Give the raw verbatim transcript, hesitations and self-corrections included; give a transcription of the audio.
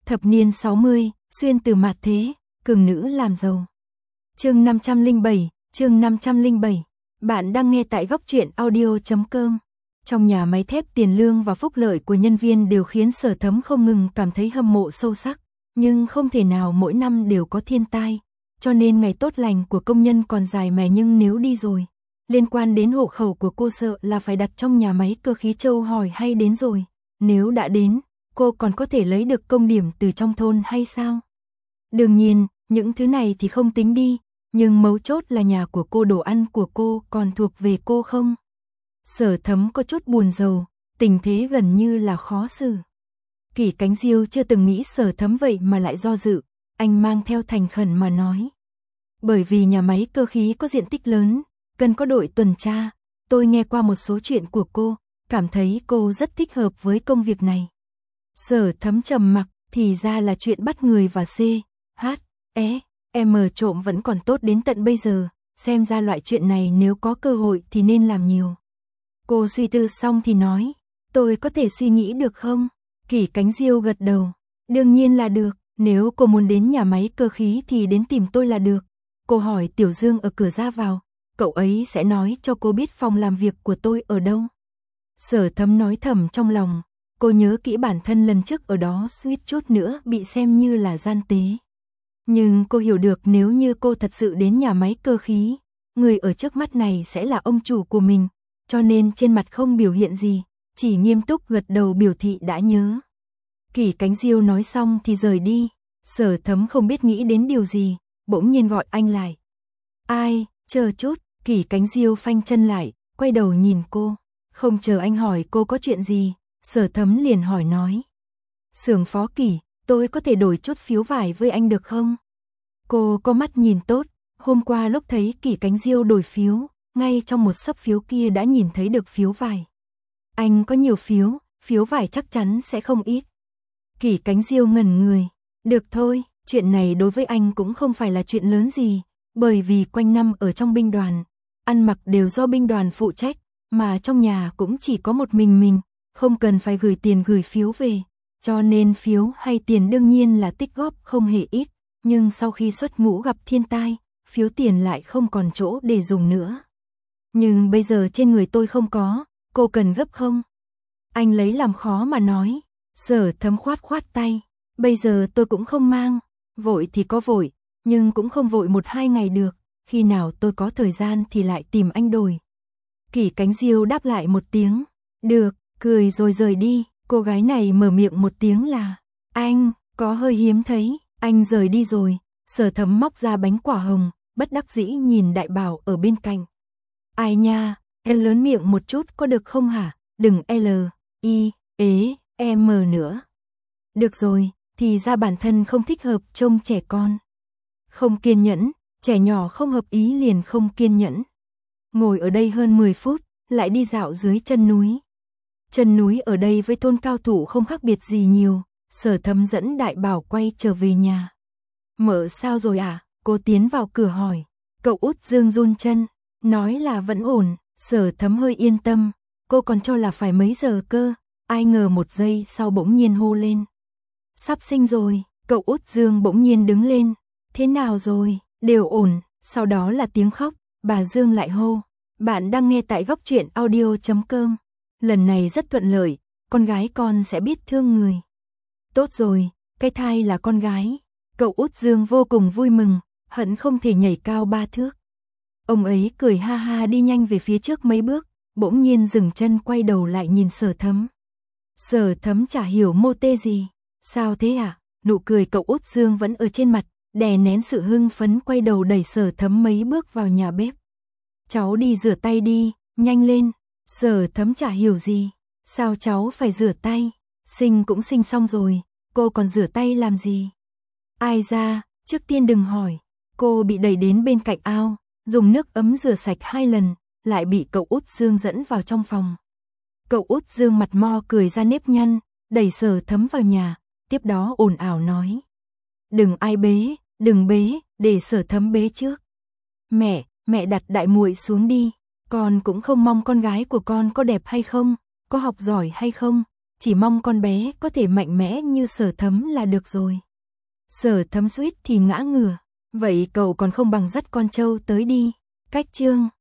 Thập niên sáu mươi, xuyên từ mạt thế, cường nữ làm giàu. Chương năm trăm lẻ bảy, chương năm trăm lẻ bảy. Bạn đang nghe tại góc truyện audio chấm com. Trong nhà máy thép, tiền lương và phúc lợi của nhân viên đều khiến Sở Thấm không ngừng cảm thấy hâm mộ sâu sắc, nhưng không thể nào mỗi năm đều có thiên tai, cho nên ngày tốt lành của công nhân còn dài mà, nhưng nếu đi rồi, liên quan đến hộ khẩu của cô sợ là phải đặt trong nhà máy cơ khí Châu hỏi hay đến rồi, nếu đã đến, cô còn có thể lấy được công điểm từ trong thôn hay sao? Đương nhiên, những thứ này thì không tính đi, nhưng mấu chốt là nhà của cô, đồ ăn của cô còn thuộc về cô không? Sở Thấm có chút buồn rầu, tình thế gần như là khó xử. Kỷ Cánh Diêu chưa từng nghĩ Sở Thấm vậy mà lại do dự, anh mang theo thành khẩn mà nói. Bởi vì nhà máy cơ khí có diện tích lớn, cần có đội tuần tra, tôi nghe qua một số chuyện của cô, cảm thấy cô rất thích hợp với công việc này. Sở Thấm trầm mặc, thì ra là chuyện bắt người và C, H, E, M trộm vẫn còn tốt đến tận bây giờ, xem ra loại chuyện này nếu có cơ hội thì nên làm nhiều. Cô suy tư xong thì nói, tôi có thể suy nghĩ được không? Kỷ Cánh Diêu gật đầu, đương nhiên là được, nếu cô muốn đến nhà máy cơ khí thì đến tìm tôi là được. Cô hỏi Tiểu Dương ở cửa ra vào, cậu ấy sẽ nói cho cô biết phòng làm việc của tôi ở đâu. Sở Thấm nói thầm trong lòng, cô nhớ kỹ bản thân lần trước ở đó suýt chút nữa bị xem như là gian tế. Nhưng cô hiểu được nếu như cô thật sự đến nhà máy cơ khí, người ở trước mắt này sẽ là ông chủ của mình, cho nên trên mặt không biểu hiện gì, chỉ nghiêm túc gật đầu biểu thị đã nhớ. Kỷ Cánh Diêu nói xong thì rời đi, Sở Thấm không biết nghĩ đến điều gì, bỗng nhiên gọi anh lại. Ai, chờ chút, Kỷ Cánh Diêu phanh chân lại, quay đầu nhìn cô, không chờ anh hỏi cô có chuyện gì, Sở Thấm liền hỏi nói. Xưởng Phó Kỷ, tôi có thể đổi chút phiếu vải với anh được không? Cô có mắt nhìn tốt, hôm qua lúc thấy Kỷ Cánh Diêu đổi phiếu, ngay trong một xấp phiếu kia đã nhìn thấy được phiếu vải. Anh có nhiều phiếu, phiếu vải chắc chắn sẽ không ít. Kỷ Cánh Diêu ngẩn người, được thôi, chuyện này đối với anh cũng không phải là chuyện lớn gì, bởi vì quanh năm ở trong binh đoàn, ăn mặc đều do binh đoàn phụ trách, mà trong nhà cũng chỉ có một mình mình, không cần phải gửi tiền gửi phiếu về, cho nên phiếu hay tiền đương nhiên là tích góp không hề ít, nhưng sau khi xuất ngũ gặp thiên tai, phiếu tiền lại không còn chỗ để dùng nữa. Nhưng bây giờ trên người tôi không có, cô cần gấp không? Anh lấy làm khó mà nói. Sở Thấm khoát khoát tay, bây giờ tôi cũng không mang, vội thì có vội, nhưng cũng không vội một hai ngày được, khi nào tôi có thời gian thì lại tìm anh đổi. Kỷ Cánh Diêu đáp lại một tiếng, được, cười rồi rời đi, cô gái này mở miệng một tiếng là, anh, có hơi hiếm thấy, anh rời đi rồi, Sở Thấm móc ra bánh quả hồng, bất đắc dĩ nhìn Đại Bảo ở bên cạnh. Ai nha, em lớn miệng một chút có được không hả, đừng L, I, ế, M nữa. Được rồi, thì ra bản thân không thích hợp trông trẻ con. Không kiên nhẫn, trẻ nhỏ không hợp ý liền không kiên nhẫn. Ngồi ở đây hơn mười phút, lại đi dạo dưới chân núi. Chân núi ở đây với thôn cao thủ không khác biệt gì nhiều, Sở Thấm dẫn Đại Bảo quay trở về nhà. Mợ sao rồi à? Cô tiến vào cửa hỏi. Cậu út Dương run chân, nói là vẫn ổn, Sở Thấm hơi yên tâm, cô còn cho là phải mấy giờ cơ, ai ngờ một giây sau bỗng nhiên hô lên. Sắp sinh rồi, cậu út Dương bỗng nhiên đứng lên, thế nào rồi, đều ổn, sau đó là tiếng khóc, bà Dương lại hô. Bạn đang nghe tại góc truyện audio chấm com, lần này rất thuận lợi, con gái con sẽ biết thương người. Tốt rồi, cái thai là con gái, cậu út Dương vô cùng vui mừng, hận không thể nhảy cao ba thước. Ông ấy cười ha ha đi nhanh về phía trước mấy bước, bỗng nhiên dừng chân quay đầu lại nhìn Sở Thấm. Sở Thấm chả hiểu mô tê gì, sao thế à? Nụ cười cậu út Dương vẫn ở trên mặt, đè nén sự hưng phấn quay đầu đẩy Sở Thấm mấy bước vào nhà bếp. Cháu đi rửa tay đi, nhanh lên. Sở Thấm chả hiểu gì, sao cháu phải rửa tay, sinh cũng sinh xong rồi, cô còn rửa tay làm gì? Ai ra, trước tiên đừng hỏi, cô bị đẩy đến bên cạnh ao, dùng nước ấm rửa sạch hai lần, lại bị cậu út Dương dẫn vào trong phòng. Cậu út Dương mặt mo cười ra nếp nhăn, đẩy Sở Thấm vào nhà, tiếp đó ồn ào nói. Đừng ai bế, đừng bế, để Sở Thấm bế trước. Mẹ, mẹ đặt đại muội xuống đi, con cũng không mong con gái của con có đẹp hay không, có học giỏi hay không, chỉ mong con bé có thể mạnh mẽ như Sở Thấm là được rồi. Sở Thấm suýt thì ngã ngửa, vậy cậu còn không bằng dắt con trâu tới đi. Cách chương